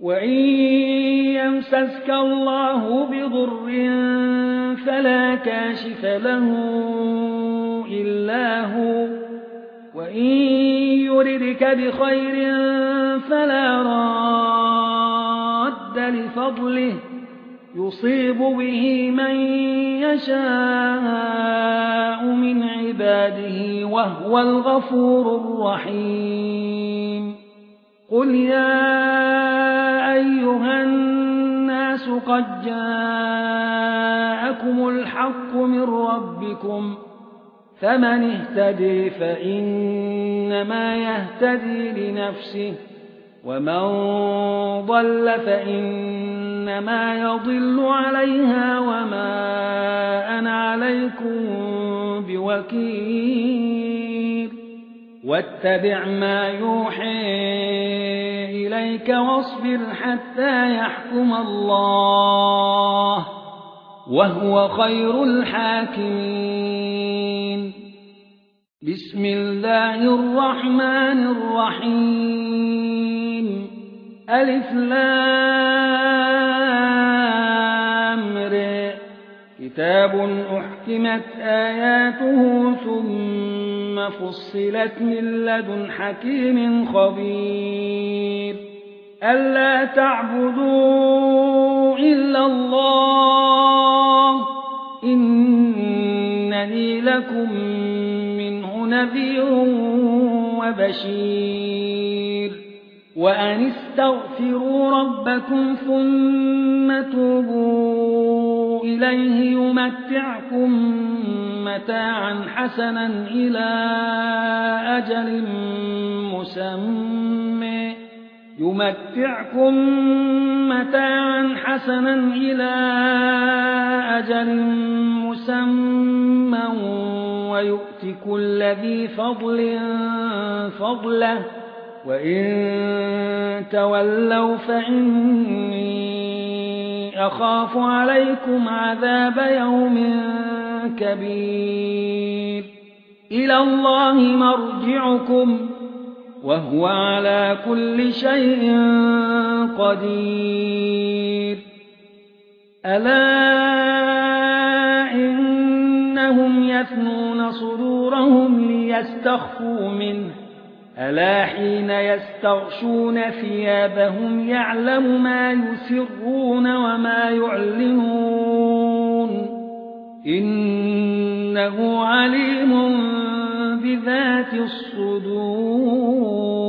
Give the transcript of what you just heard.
وإن يمسسك الله بضر فلا كاشف له إلا هو، وإن يردك بخير فلا راد لفضله يصيب به من يشاء من عباده وهو الغفور الرحيم. قل يا أيها الناس قد جاءكم الحق من ربكم، فمن اهتدي فإنما يهتدي لنفسه، ومن ضل فإنما يضل عليها وما أنا عليكم بوكيل. واتبع ما يوحى إليك واصبر حتى يحكم الله وهو خير الحاكمين. بسم الله الرحمن الرحيم. ألف لام ر. كتاب أحكمت آياته ثم فصلت من لدن حكيم خبير. ألا تعبدوا إلا الله إنني لكم منه نذير وبشير. وأن استغفروا ربكم ثم توبوا إليه يمتعكم متاعا حسنا إلى أجل مسمى ويؤت كل ذي فضل فضله، وإن تولوا فإني أخاف عليكم عذاب يوم كبير. إلى الله مرجعكم وهو على كل شيء قدير. ألا إنهم يثنون صدورهم ليستخفوا منه، ألا حين يستغشون ثيابهم يعلم ما يسرون وما يعلنون إنه عليم بذات الصدور.